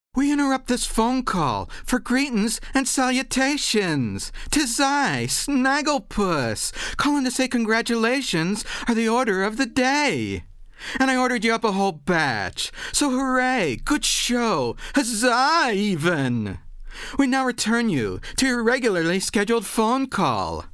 We interrupt this phone call for greetings and salutations. 'Tis I, Snagglepuss, calling to say congratulations are the order of the day. And I ordered you up a whole batch. So hooray, good show, huzzah even! We now return you to your regularly scheduled phone call.